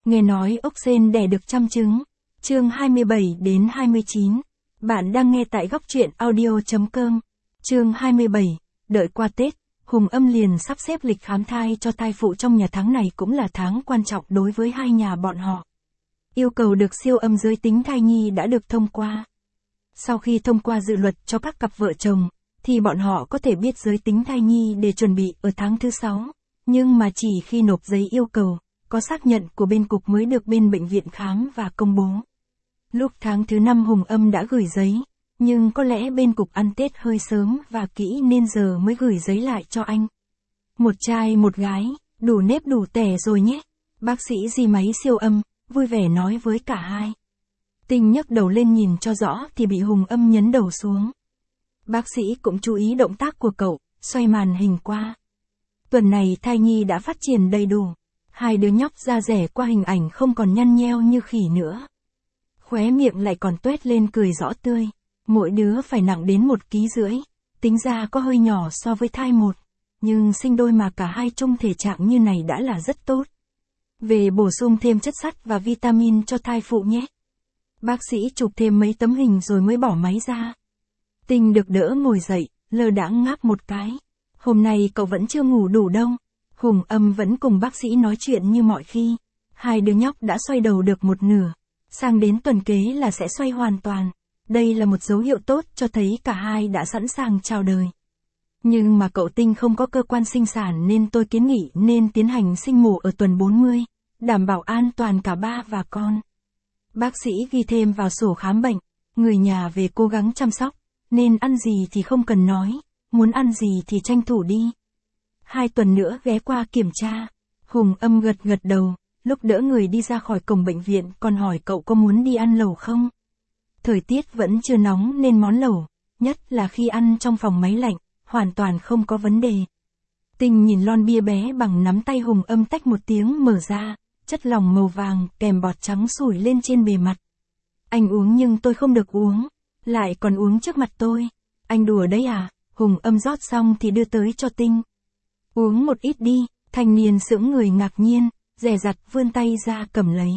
Nghe nói ốc sên đẻ được trăm trứng. Chương 27 đến 29. Bạn đang nghe tại góc truyện audio.com. Chương 27. Đợi qua Tết, Hùng Âm liền sắp xếp lịch khám thai cho thai phụ trong nhà. Tháng này cũng là tháng quan trọng đối với hai nhà bọn họ. Yêu cầu được siêu âm giới tính thai nhi đã được thông qua. Sau khi thông qua dự luật cho các cặp vợ chồng, thì bọn họ có thể biết giới tính thai nhi để chuẩn bị ở tháng thứ 6. Nhưng mà chỉ khi nộp giấy yêu cầu, có xác nhận của bên cục mới được bên bệnh viện khám và công bố. Lúc tháng thứ 5 Hùng Âm đã gửi giấy, nhưng có lẽ bên cục ăn Tết hơi sớm và kỹ nên giờ mới gửi giấy lại cho anh. Một trai một gái, đủ nếp đủ tẻ rồi nhé. Bác sĩ di máy siêu âm, vui vẻ nói với cả hai. Tinh nhấc đầu lên nhìn cho rõ thì bị Hùng Âm nhấn đầu xuống. Bác sĩ cũng chú ý động tác của cậu, xoay màn hình qua. Tuần này thai nhi đã phát triển đầy đủ. Hai đứa nhóc da rẻ qua hình ảnh không còn nhăn nheo như khỉ nữa. Khóe miệng lại còn tuét lên cười rõ tươi. Mỗi đứa phải nặng đến 1,5 kg. Tính ra có hơi nhỏ so với thai một. Nhưng sinh đôi mà cả hai chung thể trạng như này đã là rất tốt. Về bổ sung thêm chất sắt và vitamin cho thai phụ nhé. Bác sĩ chụp thêm mấy tấm hình rồi mới bỏ máy ra. Tinh được đỡ ngồi dậy, lơ đãng ngáp một cái. Hôm nay cậu vẫn chưa ngủ đủ đâu. Hùng Âm vẫn cùng bác sĩ nói chuyện như mọi khi. Hai đứa nhóc đã xoay đầu được một nửa. Sang đến tuần kế là sẽ xoay hoàn toàn. Đây là một dấu hiệu tốt cho thấy cả hai đã sẵn sàng chào đời. Nhưng mà cậu Tinh không có cơ quan sinh sản nên tôi kiến nghị nên tiến hành sinh mổ ở tuần 40. Đảm bảo an toàn cả ba và con. Bác sĩ ghi thêm vào sổ khám bệnh. Người nhà về cố gắng chăm sóc. Nên ăn gì thì không cần nói. Muốn ăn gì thì tranh thủ đi. 2 tuần nữa ghé qua kiểm tra. Hùng Âm gật gật đầu, lúc đỡ người đi ra khỏi cổng bệnh viện còn hỏi cậu có muốn đi ăn lẩu không? Thời tiết vẫn chưa nóng nên món lẩu, nhất là khi ăn trong phòng máy lạnh, hoàn toàn không có vấn đề. Tinh nhìn lon bia bé bằng nắm tay Hùng Âm tách một tiếng mở ra, chất lỏng màu vàng kèm bọt trắng sủi lên trên bề mặt. Anh uống nhưng tôi không được uống, lại còn uống trước mặt tôi. Anh đùa đấy à? Hùng Âm rót xong thì đưa tới cho Tinh. Uống một ít đi, thanh niên sững người ngạc nhiên, dè dặt vươn tay ra cầm lấy.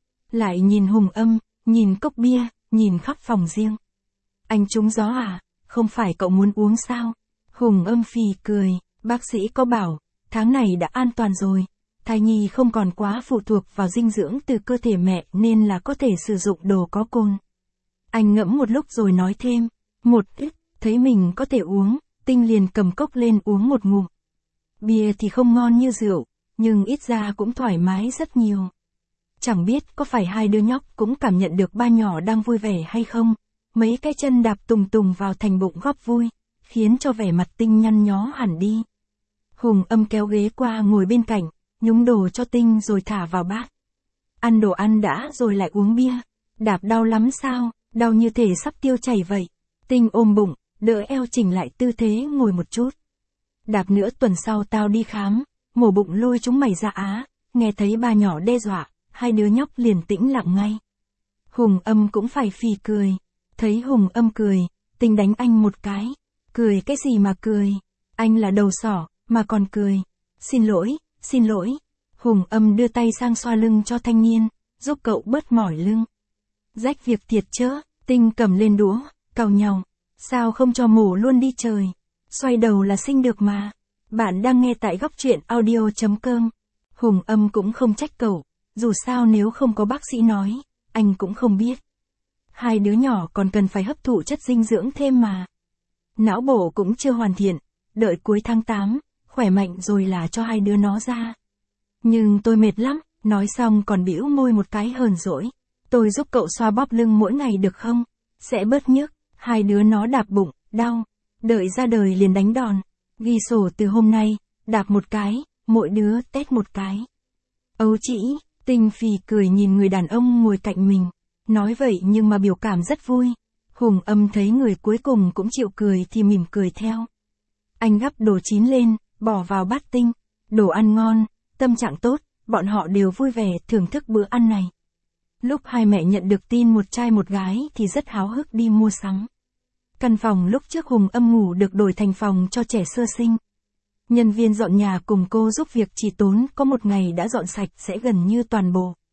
Lại nhìn Hùng Âm, nhìn cốc bia, nhìn khắp phòng riêng. Anh trúng gió à, không phải cậu muốn uống sao? Hùng Âm phì cười, bác sĩ có bảo, tháng này đã an toàn rồi. Thai nhi không còn quá phụ thuộc vào dinh dưỡng từ cơ thể mẹ nên là có thể sử dụng đồ có cồn. Anh ngẫm một lúc rồi nói thêm, một ít, thấy mình có thể uống, Tinh liền cầm cốc lên uống một ngụm. Bia thì không ngon như rượu, nhưng ít ra cũng thoải mái rất nhiều. Chẳng biết có phải hai đứa nhóc cũng cảm nhận được ba nhỏ đang vui vẻ hay không, mấy cái chân đạp tùng tùng vào thành bụng góp vui, khiến cho vẻ mặt Tinh nhăn nhó hẳn đi. Hùng Âm kéo ghế qua ngồi bên cạnh, nhúng đồ cho Tinh rồi thả vào bát. Ăn đồ ăn đã rồi lại uống bia, đạp đau lắm sao, đau như thể sắp tiêu chảy vậy. Tinh ôm bụng, đỡ eo chỉnh lại tư thế ngồi một chút. Đạp nữa tuần sau tao đi khám, mổ bụng lôi chúng mày ra á, nghe thấy ba nhỏ đe dọa, hai đứa nhóc liền tĩnh lặng ngay. Hùng Âm cũng phải phì cười, thấy Hùng Âm cười, Tinh đánh anh một cái, cười cái gì mà cười, anh là đầu sỏ, mà còn cười, xin lỗi, Hùng Âm đưa tay sang xoa lưng cho thanh niên, giúp cậu bớt mỏi lưng. Rách việc thiệt chớ, Tinh cầm lên đũa, cào nhàu, sao không cho mổ luôn đi trời. Xoay đầu là sinh được mà. Bạn đang nghe tại góc truyện audio.com. Hùng Âm cũng không trách cậu. Dù sao nếu không có bác sĩ nói, anh cũng không biết. Hai đứa nhỏ còn cần phải hấp thụ chất dinh dưỡng thêm mà. Não bộ cũng chưa hoàn thiện. Đợi cuối tháng 8, khỏe mạnh rồi là cho hai đứa nó ra. Nhưng tôi mệt lắm. Nói xong còn bĩu môi một cái hờn dỗi. Tôi giúp cậu xoa bóp lưng mỗi ngày được không? Sẽ bớt nhức. Hai đứa nó đạp bụng, đau. Đợi ra đời liền đánh đòn. Ghi sổ từ hôm nay, đạp một cái, mỗi đứa tét một cái. Ấu chỉ, Tinh phì cười nhìn người đàn ông ngồi cạnh mình. Nói vậy nhưng mà biểu cảm rất vui. Hùng Âm thấy người cuối cùng cũng chịu cười thì mỉm cười theo. Anh gắp đồ chín lên, bỏ vào bát Tinh. Đồ ăn ngon, tâm trạng tốt, bọn họ đều vui vẻ thưởng thức bữa ăn này. Lúc hai mẹ nhận được tin một trai một gái thì rất háo hức đi mua sắm. Căn phòng lúc trước Hùng Âm ngủ được đổi thành phòng cho trẻ sơ sinh. Nhân viên dọn nhà cùng cô giúp việc chỉ tốn có một ngày đã dọn sạch sẽ gần như toàn bộ.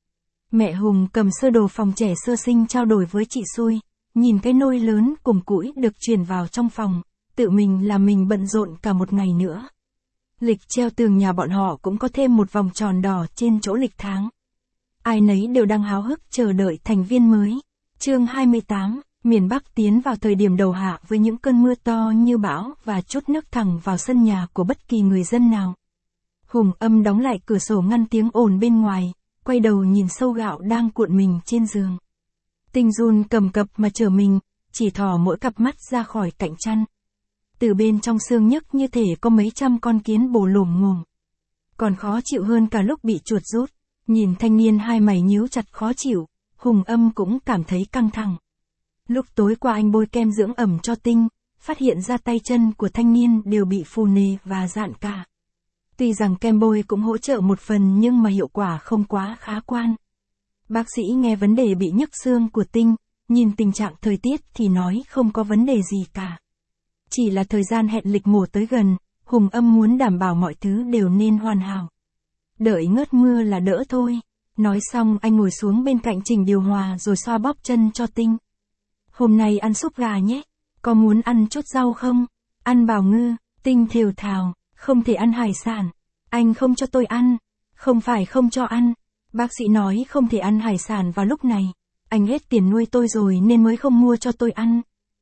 Mẹ Hùng cầm sơ đồ phòng trẻ sơ sinh trao đổi với chị Xui, nhìn cái nôi lớn cùng củi được chuyển vào trong phòng, tự mình làm mình bận rộn cả một ngày nữa. Lịch treo tường nhà bọn họ cũng có thêm một vòng tròn đỏ trên chỗ lịch tháng. Ai nấy đều đang háo hức chờ đợi thành viên mới. Chương 28, miền Bắc tiến vào thời điểm đầu hạ với những cơn mưa to như bão và trút nước thẳng vào sân nhà của bất kỳ người dân nào. Hùng Âm đóng lại cửa sổ ngăn tiếng ồn bên ngoài, quay đầu nhìn sâu gạo đang cuộn mình trên giường. Tinh run cầm cập mà trở mình, chỉ thò mỗi cặp mắt ra khỏi cạnh chăn. Từ bên trong xương nhức như thể có mấy trăm con kiến bồ lổm ngổm. Còn khó chịu hơn cả lúc bị chuột rút. Nhìn thanh niên hai mày nhíu chặt khó chịu, Hùng Âm cũng cảm thấy căng thẳng. Lúc tối qua anh bôi kem dưỡng ẩm cho Tinh, phát hiện ra tay chân của thanh niên đều bị phù nề và rạn cả. Tuy rằng kem bôi cũng hỗ trợ một phần nhưng mà hiệu quả không quá khả quan. Bác sĩ nghe vấn đề bị nhức xương của Tinh, nhìn tình trạng thời tiết thì nói không có vấn đề gì cả. Chỉ là thời gian hẹn lịch mổ tới gần, Hùng Âm muốn đảm bảo mọi thứ đều nên hoàn hảo. Đợi ngớt mưa là đỡ thôi. Nói xong anh ngồi xuống bên cạnh chỉnh điều hòa rồi xoa bóp chân cho Tinh. Hôm nay ăn súp gà nhé. Có muốn ăn chút rau không? Ăn bào ngư. Tinh thều thào. Không thể ăn hải sản. Anh không cho tôi ăn. Không phải không cho ăn. Bác sĩ nói không thể ăn hải sản vào lúc này. Anh hết tiền nuôi tôi rồi nên mới không mua cho tôi ăn.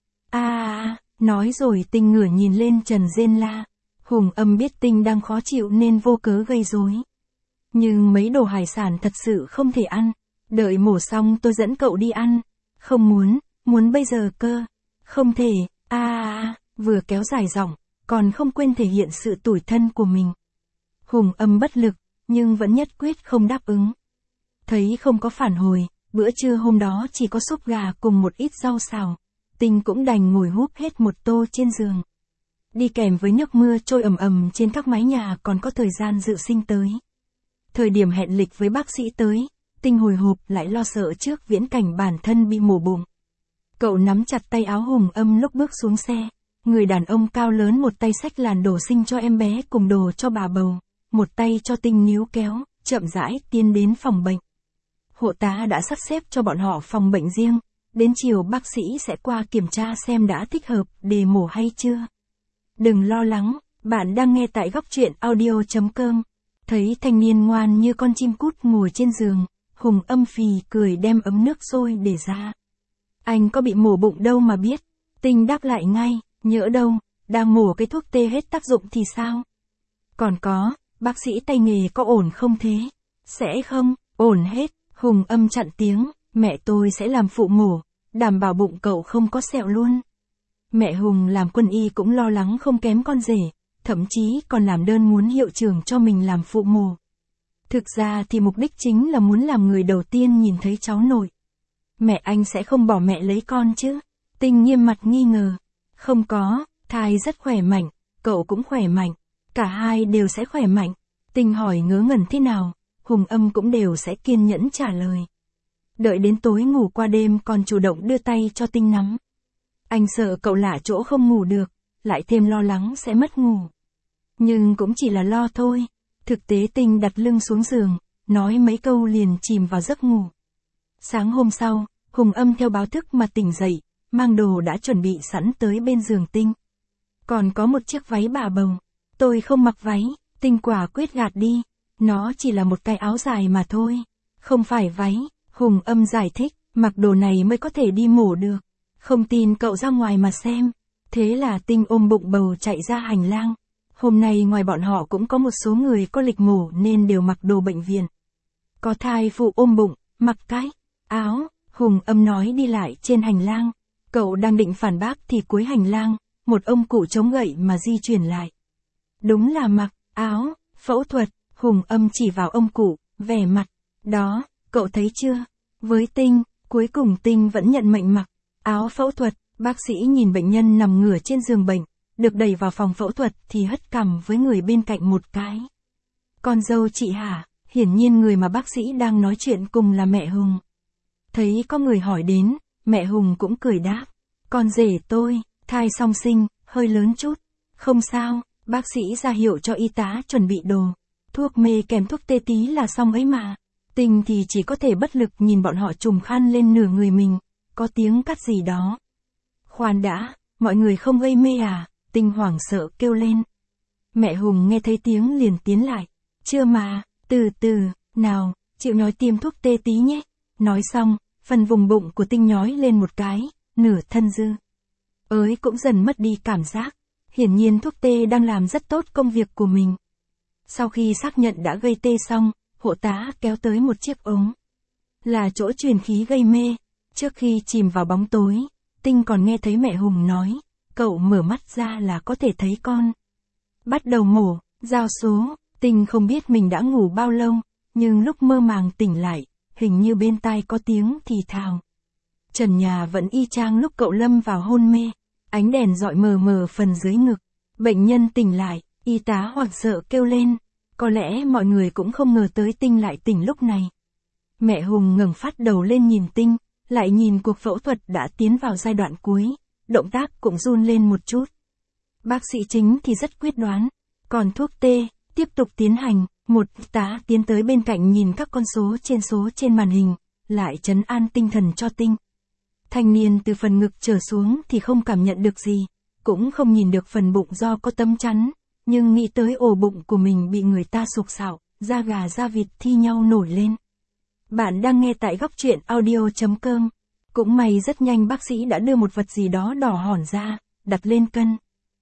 Nói rồi Tinh ngửa nhìn lên trần rên la. Hùng Âm biết Tinh đang khó chịu nên vô cớ gây rối. Nhưng mấy đồ hải sản thật sự không thể ăn. Đợi mổ xong tôi dẫn cậu đi ăn. Không muốn bây giờ cơ. Không thể, vừa kéo dài giọng, còn không quên thể hiện sự tủi thân của mình. Hùng Âm bất lực, nhưng vẫn nhất quyết không đáp ứng. Thấy không có phản hồi, bữa trưa hôm đó chỉ có súp gà cùng một ít rau xào. Tinh cũng đành ngồi húp hết một tô trên giường. Đi kèm với nước mưa trôi ầm ầm trên các mái nhà còn có thời gian dự sinh tới. Thời điểm hẹn lịch với bác sĩ tới, Tinh hồi hộp lại lo sợ trước viễn cảnh bản thân bị mổ bụng. Cậu nắm chặt tay áo Hùng Âm lúc bước xuống xe. Người đàn ông cao lớn một tay xách làn đồ sinh cho em bé cùng đồ cho bà bầu, một tay cho Tinh níu kéo, chậm rãi tiến đến phòng bệnh. Hộ tá đã sắp xếp cho bọn họ phòng bệnh riêng, đến chiều bác sĩ sẽ qua kiểm tra xem đã thích hợp để mổ hay chưa. Đừng lo lắng, bạn đang nghe tại góc truyện audio.com. Thấy thanh niên ngoan như con chim cút ngồi trên giường, Hùng Âm phì cười đem ấm nước sôi để ra. Anh có bị mổ bụng đâu mà biết. Tinh đáp lại ngay, nhỡ đâu, đang mổ cái thuốc tê hết tác dụng thì sao? Còn có, bác sĩ tay nghề có ổn không thế? Sẽ không, ổn hết. Hùng Âm chặn tiếng, mẹ tôi sẽ làm phụ mổ, đảm bảo bụng cậu không có sẹo luôn. Mẹ Hùng làm quân y cũng lo lắng không kém con rể, thậm chí còn làm đơn muốn hiệu trưởng cho mình làm phụ mổ. Thực ra thì mục đích chính là muốn làm người đầu tiên nhìn thấy cháu nội. Mẹ anh sẽ không bỏ mẹ lấy con chứ? Tinh nghiêm mặt nghi ngờ. Không có, thai rất khỏe mạnh, cậu cũng khỏe mạnh, cả hai đều sẽ khỏe mạnh. Tinh hỏi ngớ ngẩn thế nào, Hùng Âm cũng đều sẽ kiên nhẫn trả lời. Đợi đến tối ngủ qua đêm còn chủ động đưa tay cho Tinh nắm. Anh sợ cậu lạ chỗ không ngủ được, lại thêm lo lắng sẽ mất ngủ. Nhưng cũng chỉ là lo thôi. Thực tế Tinh đặt lưng xuống giường, nói mấy câu liền chìm vào giấc ngủ. Sáng hôm sau, Hùng Âm theo báo thức mà tỉnh dậy, mang đồ đã chuẩn bị sẵn tới bên giường Tinh. Còn có một chiếc váy bà bầu. Tôi không mặc váy, Tinh quả quyết gạt đi. Nó chỉ là một cái áo dài mà thôi. Không phải váy, Hùng Âm giải thích, mặc đồ này mới có thể đi mổ được. Không tin cậu ra ngoài mà xem. Thế là Tinh ôm bụng bầu chạy ra hành lang. Hôm nay ngoài bọn họ cũng có một số người có lịch mổ nên đều mặc đồ bệnh viện. Có thai phụ ôm bụng, mặc cái áo, Hùng Âm nói đi lại trên hành lang. Cậu đang định phản bác thì cuối hành lang, một ông cụ chống gậy mà di chuyển lại. Đúng là mặc áo phẫu thuật, Hùng Âm chỉ vào ông cụ, vẻ mặt. Đó, cậu thấy chưa? Với Tinh, cuối cùng Tinh vẫn nhận mệnh mặc áo phẫu thuật. Bác sĩ nhìn bệnh nhân nằm ngửa trên giường bệnh, được đẩy vào phòng phẫu thuật thì hất cằm với người bên cạnh một cái. Con dâu chị hả? Hiển nhiên người mà bác sĩ đang nói chuyện cùng là mẹ Hùng. Thấy có người hỏi đến, mẹ Hùng cũng cười đáp. Con rể tôi, thai song sinh, hơi lớn chút. Không sao, bác sĩ ra hiệu cho y tá chuẩn bị đồ. Thuốc mê kèm thuốc tê tí là xong ấy mà. Tinh thì chỉ có thể bất lực nhìn bọn họ trùm khăn lên nửa người mình, có tiếng cắt gì đó. Khoan đã, mọi người không gây mê à? Tinh hoảng sợ kêu lên. Mẹ Hùng nghe thấy tiếng liền tiến lại. Chưa mà, từ từ, nào, chịu nói tiêm thuốc tê tí nhé. Nói xong, phần vùng bụng của Tinh nhói lên một cái, nửa thân dư. Ới cũng dần mất đi cảm giác. Hiển nhiên thuốc tê đang làm rất tốt công việc của mình. Sau khi xác nhận đã gây tê xong, hộ tá kéo tới một chiếc ống. Là chỗ truyền khí gây mê. Trước khi chìm vào bóng tối, Tinh còn nghe thấy mẹ Hùng nói, cậu mở mắt ra là có thể thấy con. Bắt đầu mổ, giao số, Tinh không biết mình đã ngủ bao lâu, nhưng lúc mơ màng tỉnh lại, hình như bên tai có tiếng thì thào. Trần nhà vẫn y chang lúc cậu lâm vào hôn mê, ánh đèn dọi mờ mờ phần dưới ngực. Bệnh nhân tỉnh lại, y tá hoảng sợ kêu lên, có lẽ mọi người cũng không ngờ tới Tinh lại tỉnh lúc này. Mẹ Hùng ngẩng phát đầu lên nhìn Tinh, lại nhìn cuộc phẫu thuật đã tiến vào giai đoạn cuối, động tác cũng run lên một chút. Bác sĩ chính thì rất quyết đoán, còn thuốc tê, tiếp tục tiến hành, một tá tiến tới bên cạnh nhìn các con số trên màn hình, lại trấn an tinh thần cho Tinh. Thanh niên từ phần ngực trở xuống thì không cảm nhận được gì, cũng không nhìn được phần bụng do có tấm chắn, nhưng nghĩ tới ổ bụng của mình bị người ta sục sạo, da gà da vịt thi nhau nổi lên. Bạn đang nghe tại góc truyện audio.com. Cũng may rất nhanh bác sĩ đã đưa một vật gì đó đỏ hòn ra, đặt lên cân.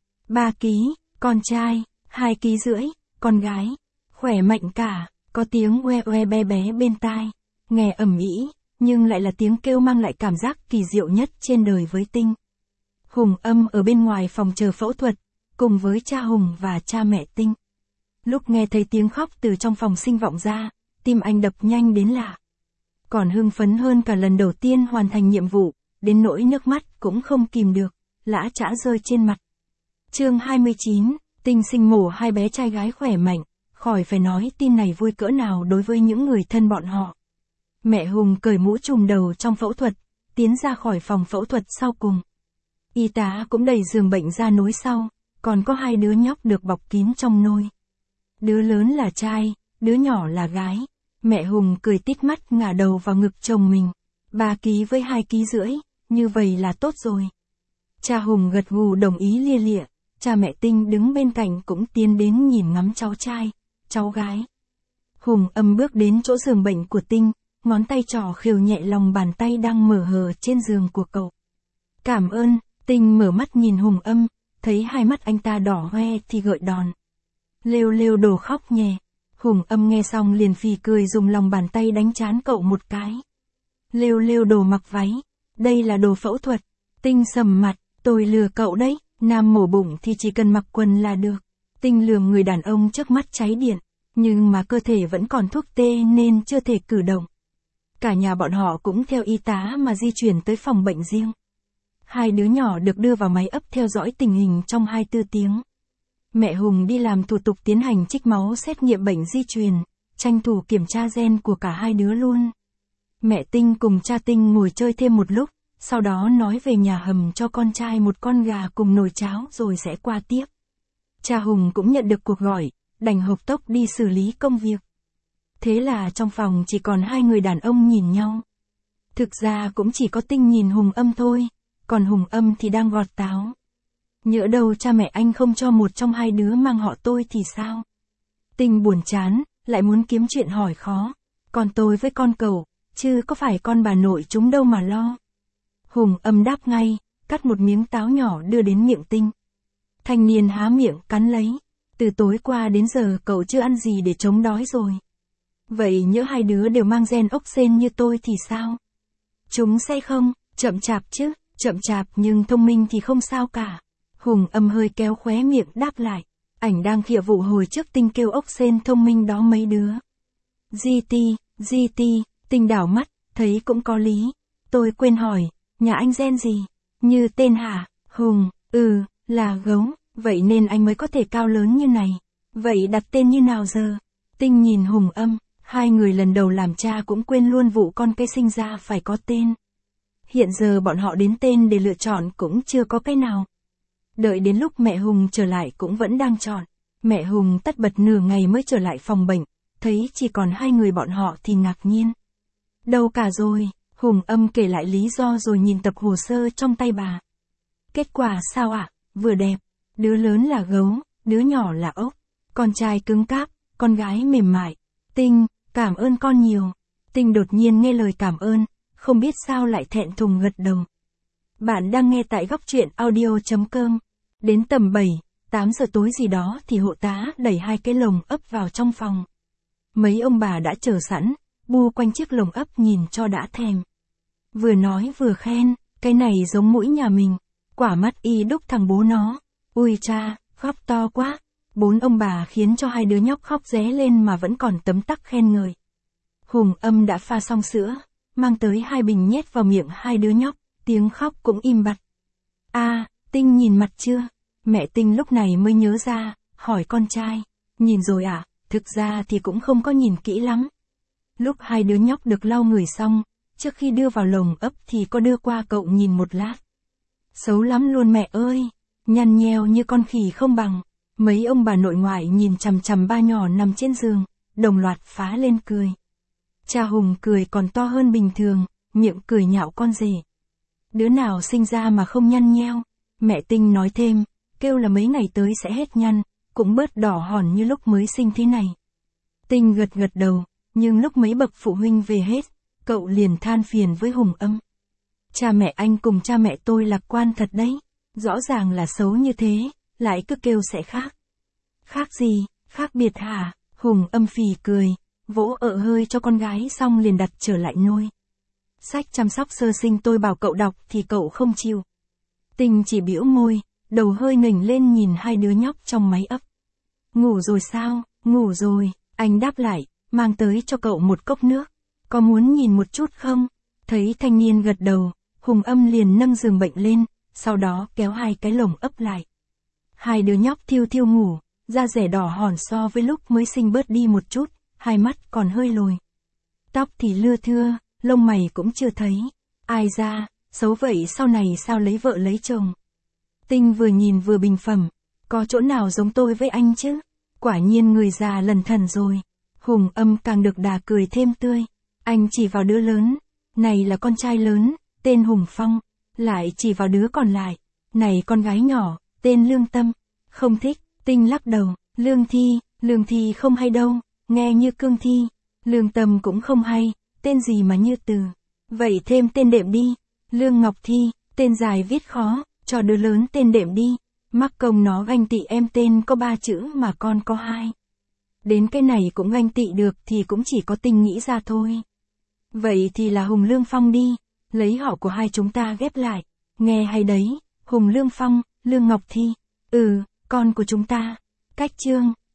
3 ký, con trai, 2,5 ký, con gái, khỏe mạnh cả, có tiếng oe oe bé bé bên tai, nghe ầm ĩ, nhưng lại là tiếng kêu mang lại cảm giác kỳ diệu nhất trên đời với Tinh. Hùng Âm ở bên ngoài phòng chờ phẫu thuật, cùng với cha Hùng và cha mẹ Tinh. Lúc nghe thấy tiếng khóc từ trong phòng sinh vọng ra, tim anh đập nhanh đến lạ. Còn hưng phấn hơn cả lần đầu tiên hoàn thành nhiệm vụ, đến nỗi nước mắt cũng không kìm được, lã chã rơi trên mặt. Chương 29, Tinh sinh mổ 2 bé trai gái khỏe mạnh, khỏi phải nói tin này vui cỡ nào đối với những người thân bọn họ. Mẹ Hùng cởi mũ trùm đầu trong phẫu thuật, tiến ra khỏi phòng phẫu thuật sau cùng. Y tá cũng đẩy giường bệnh ra nối sau, còn có 2 đứa nhóc được bọc kín trong nôi. Đứa lớn là trai, đứa nhỏ là gái. Mẹ Hùng cười tít mắt ngả đầu vào ngực chồng mình. 3 ký với 2,5 ký, như vậy là tốt rồi. Cha Hùng gật gù đồng ý lia lịa, cha mẹ Tinh đứng bên cạnh cũng tiến đến nhìn ngắm cháu trai, cháu gái. Hùng Âm bước đến chỗ giường bệnh của Tinh, ngón tay trỏ khều nhẹ lòng bàn tay đang mở hờ trên giường của cậu. Cảm ơn, Tinh mở mắt nhìn Hùng Âm, thấy hai mắt anh ta đỏ hoe thì gợi đòn. Lêu lêu đồ khóc nhè. Hùng Âm nghe xong liền phì cười dùng lòng bàn tay đánh trán cậu một cái. Lêu lêu đồ mặc váy, đây là đồ phẫu thuật. Tinh sầm mặt, tôi lừa cậu đấy, nam mổ bụng thì chỉ cần mặc quần là được. Tinh lườm người đàn ông trước mắt cháy điện, nhưng mà cơ thể vẫn còn thuốc tê nên chưa thể cử động. Cả nhà bọn họ cũng theo y tá mà di chuyển tới phòng bệnh riêng. 2 đứa nhỏ được đưa vào máy ấp theo dõi tình hình trong 24 tiếng. Mẹ Hùng đi làm thủ tục tiến hành trích máu xét nghiệm bệnh di truyền, tranh thủ kiểm tra gen của cả 2 đứa luôn. Mẹ Tinh cùng cha Tinh ngồi chơi thêm một lúc, sau đó nói về nhà hầm cho con trai một con gà cùng nồi cháo rồi sẽ qua tiếp. Cha Hùng cũng nhận được cuộc gọi, đành hộc tốc đi xử lý công việc. Thế là trong phòng chỉ còn 2 người đàn ông nhìn nhau. Thực ra cũng chỉ có Tinh nhìn Hùng Âm thôi, còn Hùng Âm thì đang gọt táo. Nhỡ đâu cha mẹ anh không cho một trong 2 đứa mang họ tôi thì sao? Tinh buồn chán, lại muốn kiếm chuyện hỏi khó. Còn tôi với con cậu, chứ có phải con bà nội chúng đâu mà lo. Hùng Âm đáp ngay, cắt một miếng táo nhỏ đưa đến miệng Tinh. Thanh niên há miệng cắn lấy. Từ tối qua đến giờ cậu chưa ăn gì để chống đói rồi. Vậy nhỡ 2 đứa đều mang gen ốc sên như tôi thì sao? Chúng sẽ không, chậm chạp chứ, chậm chạp nhưng thông minh thì không sao cả. Hùng Âm hơi kéo khóe miệng đáp lại. Ảnh đang khịa vụ hồi trước Tinh kêu ốc sên thông minh đó mấy đứa. GT, Tinh đảo mắt, thấy cũng có lý. Tôi quên hỏi, nhà anh gen gì? Như tên hả? Hùng, là gấu, vậy nên anh mới có thể cao lớn như này. Vậy đặt tên như nào giờ? Tinh nhìn Hùng Âm, 2 người lần đầu làm cha cũng quên luôn vụ con cái sinh ra phải có tên. Hiện giờ bọn họ đến tên để lựa chọn cũng chưa có cái nào. Đợi đến lúc mẹ Hùng trở lại cũng vẫn đang chọn. Mẹ Hùng tất bật nửa ngày mới trở lại phòng bệnh, thấy chỉ còn hai người bọn họ thì ngạc nhiên. Đâu cả rồi, Hùng Âm kể lại lý do rồi nhìn tập hồ sơ trong tay bà. Kết quả sao ạ? Vừa đẹp, đứa lớn là gấu, đứa nhỏ là ốc, con trai cứng cáp, con gái mềm mại. Tinh, cảm ơn con nhiều. Tinh đột nhiên nghe lời cảm ơn, không biết sao lại thẹn thùng gật đầu. Bạn đang nghe tại góc truyện audio.com. Đến tầm 7-8 giờ tối gì đó thì hộ tá đẩy hai cái lồng ấp vào trong phòng. Mấy ông bà đã chờ sẵn, bu quanh chiếc lồng ấp nhìn cho đã thèm. Vừa nói vừa khen, cái này giống mũi nhà mình, quả mắt y đúc thằng bố nó. Ui cha, khóc to quá. 4 ông bà khiến cho hai đứa nhóc khóc ré lên mà vẫn còn tấm tắc khen ngợi. Hùng Âm đã pha xong sữa, mang tới 2 bình nhét vào miệng hai đứa nhóc, tiếng khóc cũng im bặt. Tinh nhìn mặt chưa? Mẹ Tinh lúc này mới nhớ ra, hỏi con trai. Nhìn rồi ạ, thực ra thì cũng không có nhìn kỹ lắm. Lúc hai đứa nhóc được lau người xong, trước khi đưa vào lồng ấp thì có đưa qua cậu nhìn một lát. Xấu lắm luôn mẹ ơi, nhăn nheo như con khỉ không bằng. Mấy ông bà nội ngoại nhìn chằm chằm ba nhỏ nằm trên giường, đồng loạt phá lên cười. Cha Hùng cười còn to hơn bình thường, miệng cười nhạo con rể. Đứa nào sinh ra mà không nhăn nheo? Mẹ Tinh nói thêm, kêu là mấy ngày tới sẽ hết nhăn, cũng bớt đỏ hòn như lúc mới sinh thế này. Tinh gật gật đầu, nhưng lúc mấy bậc phụ huynh về hết, cậu liền than phiền với Hùng Âm. Cha mẹ anh cùng cha mẹ tôi lạc quan thật đấy, rõ ràng là xấu như thế, lại cứ kêu sẽ khác. Khác gì, khác biệt hả? Hùng Âm phì cười, vỗ hơi cho con gái xong liền đặt trở lại nôi. Sách chăm sóc sơ sinh tôi bảo cậu đọc thì cậu không chịu. Tinh chỉ bĩu môi, đầu hơi nghềnh lên nhìn hai đứa nhóc trong máy ấp. Ngủ rồi sao? Ngủ rồi, anh đáp lại, mang tới cho cậu một cốc nước. Có muốn nhìn một chút không? Thấy thanh niên gật đầu, Hùng Âm liền nâng giường bệnh lên, sau đó kéo hai cái lồng ấp lại. Hai đứa nhóc thiêu thiêu ngủ, da rẻ đỏ hòn so với lúc mới sinh bớt đi một chút, hai mắt còn hơi lồi. Tóc thì lưa thưa, lông mày cũng chưa thấy. Ai ra, xấu vậy sau này sao lấy vợ lấy chồng. Tinh vừa nhìn vừa bình phẩm, có chỗ nào giống tôi với anh chứ? Quả nhiên người già lần thần rồi. Hùng Âm càng được đà cười thêm tươi. Anh chỉ vào đứa lớn, này là con trai lớn, tên Hùng Phong, lại chỉ vào đứa còn lại, này con gái nhỏ, tên Lương Tâm. Không thích, Tinh lắc đầu, Lương Thi không hay đâu, nghe như Cương Thi. Lương Tâm cũng không hay, tên gì mà như Từ. Vậy thêm tên đệm đi, Lương Ngọc Thi, tên dài viết khó, cho đứa lớn tên đệm đi. Mắc công nó ganh tị em tên có 3 chữ mà con có 2. Đến cái này cũng ganh tị được thì cũng chỉ có Tinh nghĩ ra thôi. Vậy thì là Hùng Lương Phong đi, lấy họ của hai chúng ta ghép lại. Nghe hay đấy, Hùng Lương Phong, Lương Ngọc Thi. Con của chúng ta. Cách chương.